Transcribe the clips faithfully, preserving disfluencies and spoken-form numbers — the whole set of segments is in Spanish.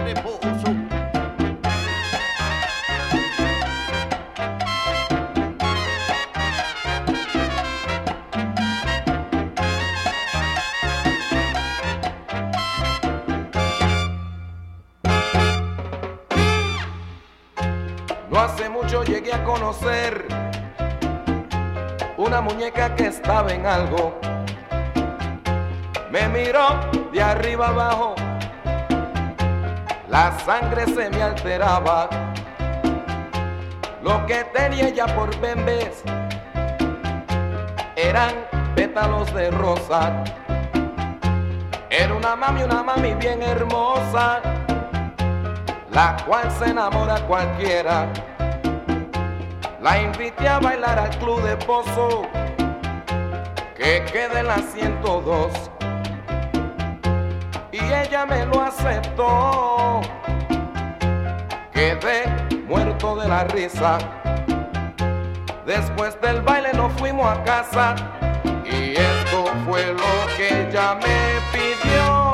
reposo. No hace mucho llegué a conocer una muñeca que estaba en algo. Me miró de arriba abajo, la sangre se me alteraba. Lo que tenía ella por bembes eran pétalos de rosa. Era una mami, una mami bien hermosa, la cual se enamora cualquiera. La invité a bailar al club de Pozo, que queda en la ciento dos, y ella me lo aceptó. Quedé muerto de la risa. Después del baile nos fuimos a casa, y esto fue lo que ella me pidió.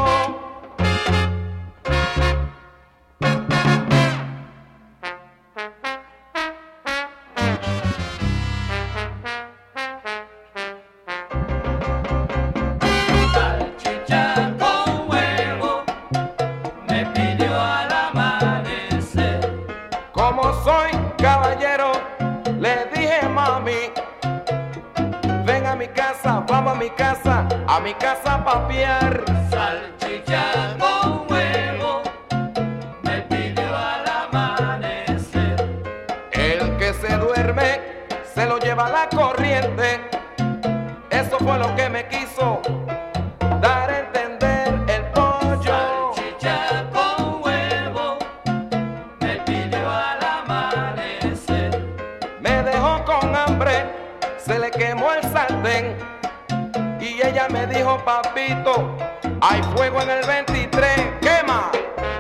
Como soy caballero, le dije mami, ven a mi casa, vamos a mi casa, a mi casa a papiar. Salchicha con huevo, me pidió al amanecer. El que se duerme, se lo lleva la corriente. Eso fue lo que me quiso dar a entender el pollo. Salchicha con huevo, me pidió al amanecer. Me dejó con hambre, se le quemó el sartén, y ella me dijo, papito, hay fuego en el veintitrés, quema.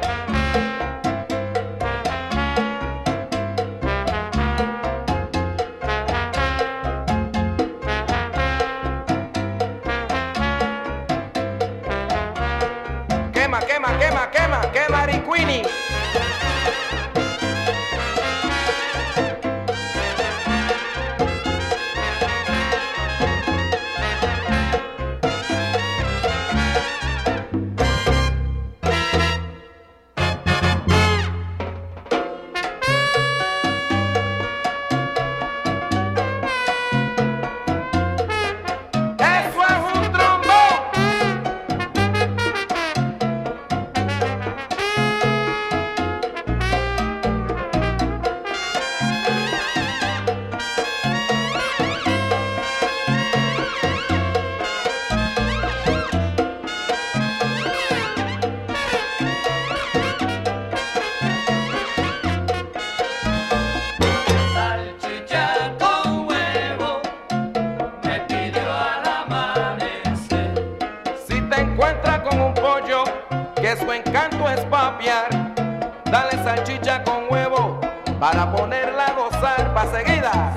Quema, quema, quema, quema, quema, Ariquini. Que su encanto es papiar, dale salchicha con huevo para ponerla a gozar pa' seguida.